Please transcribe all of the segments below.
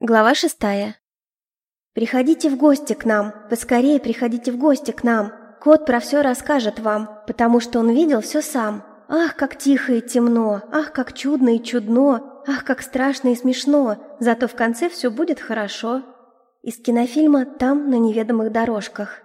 Глава 6. «Приходите в гости к нам, поскорее приходите в гости к нам. Кот про все расскажет вам, потому что он видел все сам. Ах, как тихо и темно, ах, как чудно и чудно, ах, как страшно и смешно, зато в конце все будет хорошо». Из кинофильма «Там, на неведомых дорожках».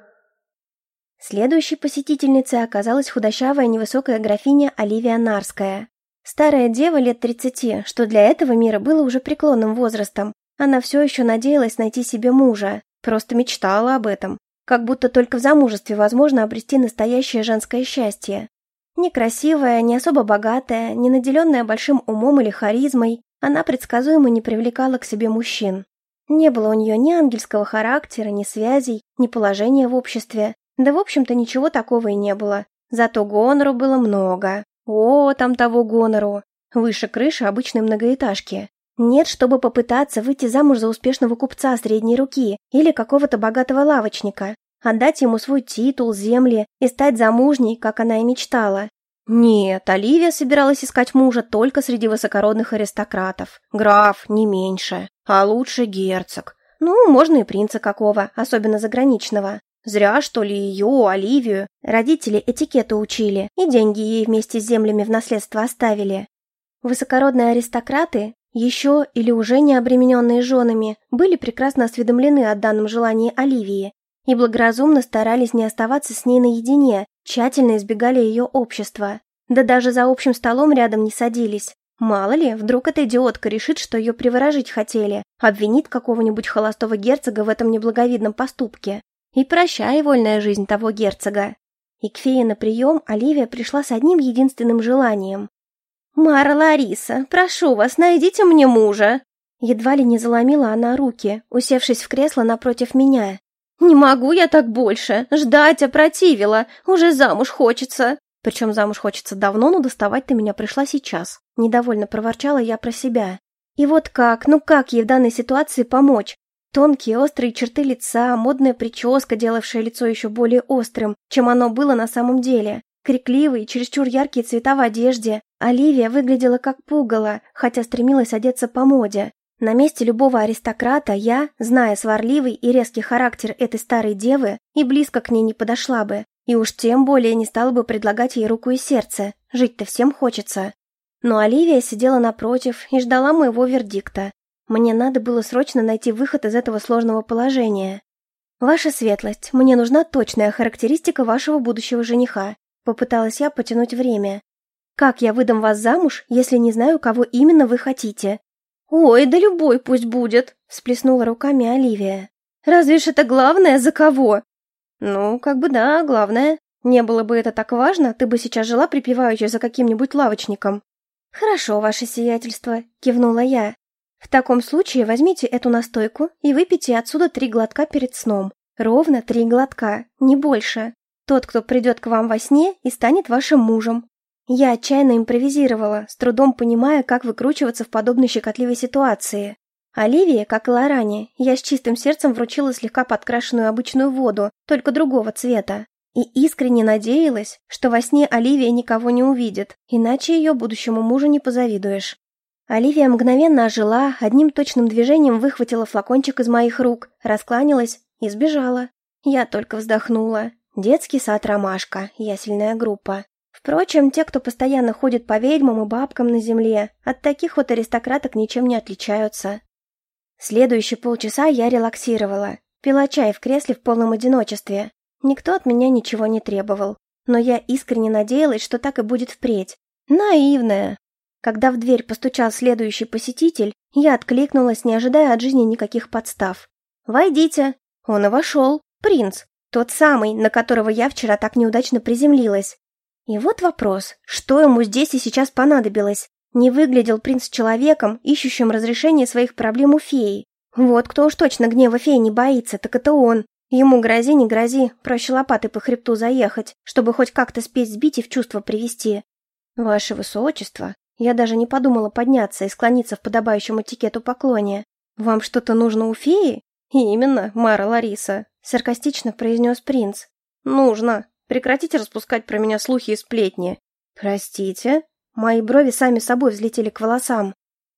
Следующей посетительницей оказалась худощавая невысокая графиня Оливия Нарская. Старая дева лет 30, что для этого мира было уже преклонным возрастом. Она все еще надеялась найти себе мужа, просто мечтала об этом, как будто только в замужестве возможно обрести настоящее женское счастье. Некрасивая, не особо богатая, не наделенная большим умом или харизмой, она предсказуемо не привлекала к себе мужчин. Не было у нее ни ангельского характера, ни связей, ни положения в обществе, да в общем-то ничего такого и не было. Зато гонору было много. О, там того гонору! Выше крыши обычной многоэтажки. Нет, чтобы попытаться выйти замуж за успешного купца средней руки или какого-то богатого лавочника, отдать ему свой титул, земли и стать замужней, как она и мечтала. Нет, Оливия собиралась искать мужа только среди высокородных аристократов. Граф, не меньше, а лучше герцог. Ну, можно и принца какого, особенно заграничного. Зря, что ли, ее, Оливию, родители этикету учили и деньги ей вместе с землями в наследство оставили. Высокородные аристократы, еще или уже не обремененные женами, были прекрасно осведомлены о данном желании Оливии и благоразумно старались не оставаться с ней наедине, тщательно избегали ее общества. Да даже за общим столом рядом не садились. Мало ли, вдруг эта идиотка решит, что ее приворожить хотели, обвинит какого-нибудь холостого герцога в этом неблаговидном поступке. И прощай, вольная жизнь того герцога. И к фее на прием Оливия пришла с одним единственным желанием. «Мара Лариса, прошу вас, найдите мне мужа!» Едва ли не заломила она руки, усевшись в кресло напротив меня. «Не могу я так больше, ждать опротивила, уже замуж хочется!» Причем замуж хочется давно, но доставать ты меня пришла сейчас. Недовольно проворчала я про себя. И вот как, как ей в данной ситуации помочь? Тонкие острые черты лица, модная прическа, делавшая лицо еще более острым, чем оно было на самом деле. Крикливые, чересчур яркие цвета в одежде. Оливия выглядела как пугало, хотя стремилась одеться по моде. На месте любого аристократа я, зная сварливый и резкий характер этой старой девы, и близко к ней не подошла бы. И уж тем более не стала бы предлагать ей руку и сердце. Жить-то всем хочется. Но Оливия сидела напротив и ждала моего вердикта. Мне надо было срочно найти выход из этого сложного положения. «Ваша светлость, мне нужна точная характеристика вашего будущего жениха». Попыталась я потянуть время. «Как я выдам вас замуж, если не знаю, кого именно вы хотите?» «Ой, да любой пусть будет», — всплеснула руками Оливия. «Разве ж это главное, за кого?» «Ну, как бы да, главное. Не было бы это так важно, ты бы сейчас жила припеваючи за каким-нибудь лавочником». «Хорошо, ваше сиятельство», — кивнула я. «В таком случае возьмите эту настойку и выпейте отсюда 3 глотка перед сном. Ровно 3 глотка, не больше. Тот, кто придет к вам во сне и станет вашим мужем». Я отчаянно импровизировала, с трудом понимая, как выкручиваться в подобной щекотливой ситуации. Оливии, как и Лоране, я с чистым сердцем вручила слегка подкрашенную обычную воду, только другого цвета. И искренне надеялась, что во сне Оливия никого не увидит, иначе ее будущему мужу не позавидуешь. Оливия мгновенно ожила, одним точным движением выхватила флакончик из моих рук, раскланялась и сбежала. Я только вздохнула. Детский сад «Ромашка», ясельная группа. Впрочем, те, кто постоянно ходит по ведьмам и бабкам на земле, от таких вот аристократок ничем не отличаются. Следующие полчаса я релаксировала, пила чай в кресле в полном одиночестве. Никто от меня ничего не требовал, но я искренне надеялась, что так и будет впредь. Наивная. Когда в дверь постучал следующий посетитель, я откликнулась, не ожидая от жизни никаких подстав. «Войдите!» Он и вошел. Принц. Тот самый, на которого я вчера так неудачно приземлилась. И вот вопрос, что ему здесь и сейчас понадобилось? Не выглядел принц человеком, ищущим разрешение своих проблем у феи. Вот кто уж точно гнева феи не боится, так это он. Ему грози не грози, проще лопатой по хребту заехать, чтобы хоть как-то спесь сбить и в чувство привести. Ваше высочество, я даже не подумала подняться и склониться в подобающем этикету поклоне. Вам что-то нужно у феи? Именно, Мара Лариса, саркастично произнес принц. Нужно. Прекратите распускать про меня слухи и сплетни. Простите? Мои брови сами собой взлетели к волосам.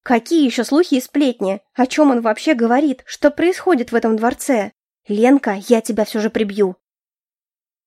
Какие еще слухи и сплетни? О чем он вообще говорит? Что происходит в этом дворце? Ленка, я тебя все же прибью.